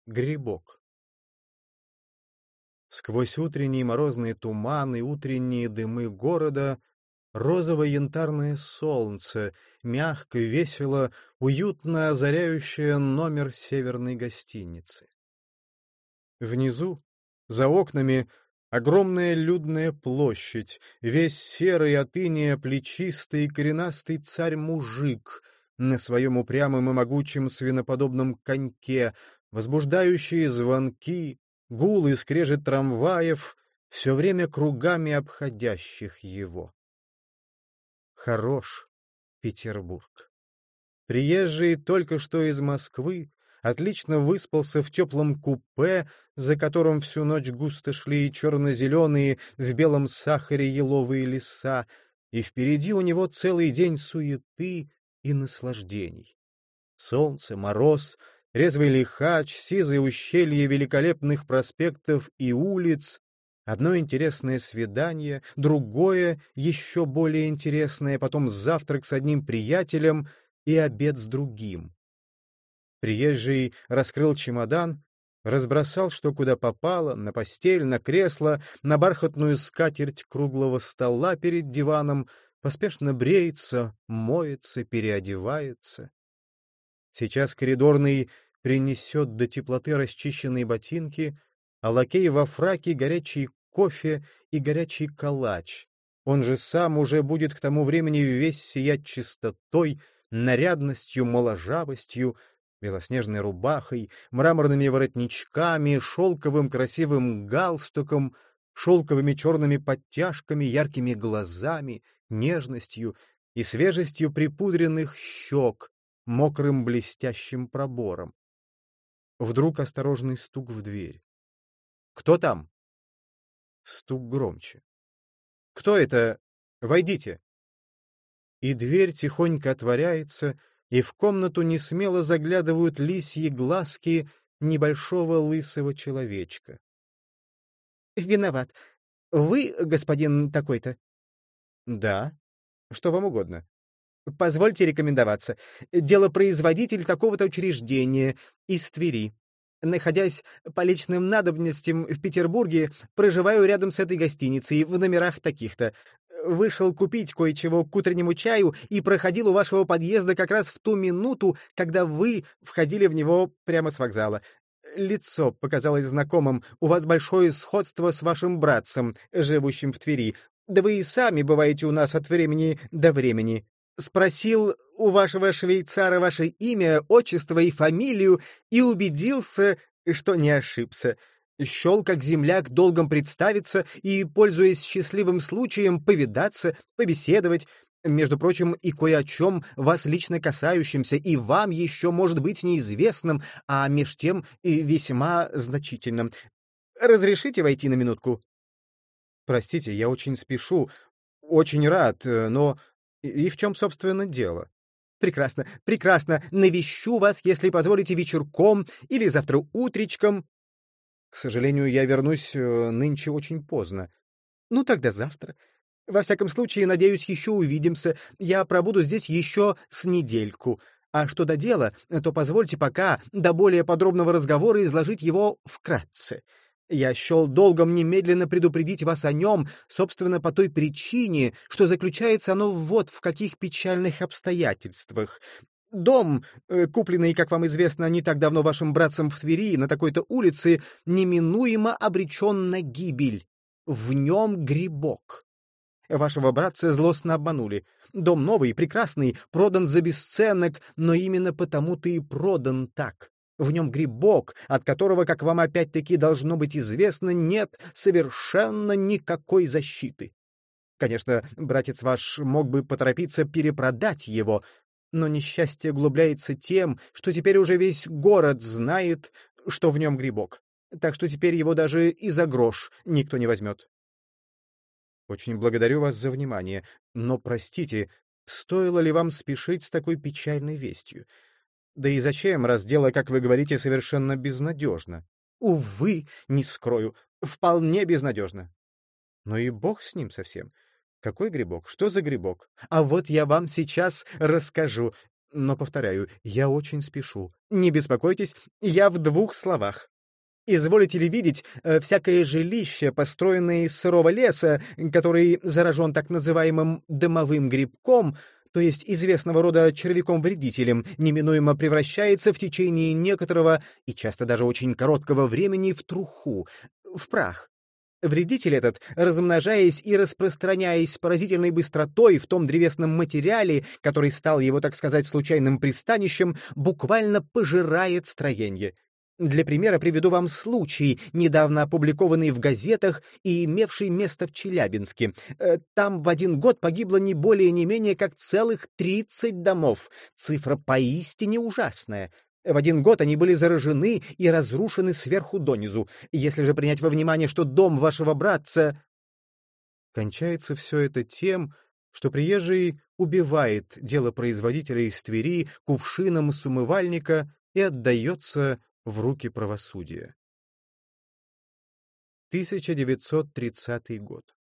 Грибок. Сквозь утренние морозные туманы, утренние дымы города розово-янтарное солнце, мягко, весело, уютно озаряющее номер северной гостиницы. Внизу, за окнами, огромная людная площадь, весь серый от иния плечистый и коренастый царь-мужик на своем упрямом и могучем свиноподобном коньке, возбуждающие звонки, гул и скрежет трамваев, все время кругами обходящих его. Хорош Петербург. Приезжий только что из Москвы отлично выспался в теплом купе, за которым всю ночь густо шли черно-зеленые в белом сахаре еловые леса, и впереди у него целый день суеты и наслаждений. Солнце, мороз, резвый лихач, сизые ущелья великолепных проспектов и улиц, одно интересное свидание, другое, еще более интересное, потом завтрак с одним приятелем и обед с другим. Приезжий раскрыл чемодан, разбросал, что куда попало, на постель, на кресло, на бархатную скатерть круглого стола перед диваном, поспешно бреется, моется, переодевается. Сейчас коридорный принесет до теплоты расчищенные ботинки, а лакей во фраке горячий кофе и горячий калач. Он же сам уже будет к тому времени весь сиять чистотой, нарядностью, моложавостью, белоснежной рубахой, мраморными воротничками, шелковым красивым галстуком, шелковыми черными подтяжками, яркими глазами, нежностью и свежестью припудренных щек, мокрым блестящим пробором. Вдруг осторожный стук в дверь. «Кто там?» Стук громче. «Кто это? Войдите!» И дверь тихонько отворяется, и в комнату несмело заглядывают лисьи глазки небольшого лысого человечка. «Виноват. Вы, господин такой-то?» «Да. Что вам угодно?» «Позвольте рекомендоваться. Делопроизводитель такого-то учреждения из Твери. Находясь по личным надобностям в Петербурге, проживаю рядом с этой гостиницей в номерах таких-то. Вышел купить кое-чего к утреннему чаю и проходил у вашего подъезда как раз в ту минуту, когда вы входили в него прямо с вокзала. Лицо показалось знакомым. У вас большое сходство с вашим братцем, живущим в Твери. Да вы и сами бываете у нас от времени до времени. Спросил у вашего швейцара ваше имя, отчество и фамилию и убедился, что не ошибся. Счел, как земляк, долгом представиться и, пользуясь счастливым случаем, повидаться, побеседовать, между прочим, и кое о чем вас лично касающимся, и вам еще может быть неизвестным, а меж тем и весьма значительным. Разрешите войти на минутку? «Простите, я очень спешу, очень рад, но и в чем, собственно, дело?» Прекрасно, прекрасно. Навещу вас, если позволите, вечерком или завтра утречком. «К сожалению, я вернусь нынче очень поздно». Ну, тогда завтра. Во всяком случае, надеюсь, еще увидимся. Я пробуду здесь еще с недельку. А что до дела, то позвольте пока до более подробного разговора изложить его вкратце. Я счел долгом немедленно предупредить вас о нем, собственно, по той причине, что заключается оно вот в каких печальных обстоятельствах. Дом, купленный, как вам известно, не так давно вашим братцем в Твери на такой-то улице, неминуемо обречен на гибель. В нем грибок. Вашего братца злостно обманули. Дом новый, прекрасный, продан за бесценок, но именно потому-то и продан так. В нем грибок, от которого, как вам опять-таки должно быть известно, нет совершенно никакой защиты. Конечно, братец ваш мог бы поторопиться перепродать его, но несчастье углубляется тем, что теперь уже весь город знает, что в нем грибок. Так что теперь его даже и за грош никто не возьмет. «Очень благодарю вас за внимание, но, простите, стоило ли вам спешить с такой печальной вестью? Да и зачем, раз дело, как вы говорите, совершенно безнадежно?» Увы, не скрою, вполне безнадежно. «Ну и бог с ним совсем. Какой грибок? Что за грибок?» А вот я вам сейчас расскажу. Но, повторяю, я очень спешу. Не беспокойтесь, я в 2 словах. Изволите ли видеть всякое жилище, построенное из сырого леса, который заражен так называемым дымовым грибком, то есть известного рода червяком-вредителем, неминуемо превращается в течение некоторого и часто даже очень короткого времени в труху, в прах. Вредитель этот, размножаясь и распространяясь с поразительной быстротой в том древесном материале, который стал его, так сказать, случайным пристанищем, буквально пожирает строение. Для примера приведу вам случай, недавно опубликованный в газетах и имевший место в Челябинске. Там в 1 год погибло не более не менее как целых 30 домов. Цифра поистине ужасная. В 1 год они были заражены и разрушены сверху донизу. Если же принять во внимание, что дом вашего братца... Кончается все это тем, что приезжий убивает делопроизводителя из Твери кувшином с умывальника и отдается в руки правосудия. 1930 год.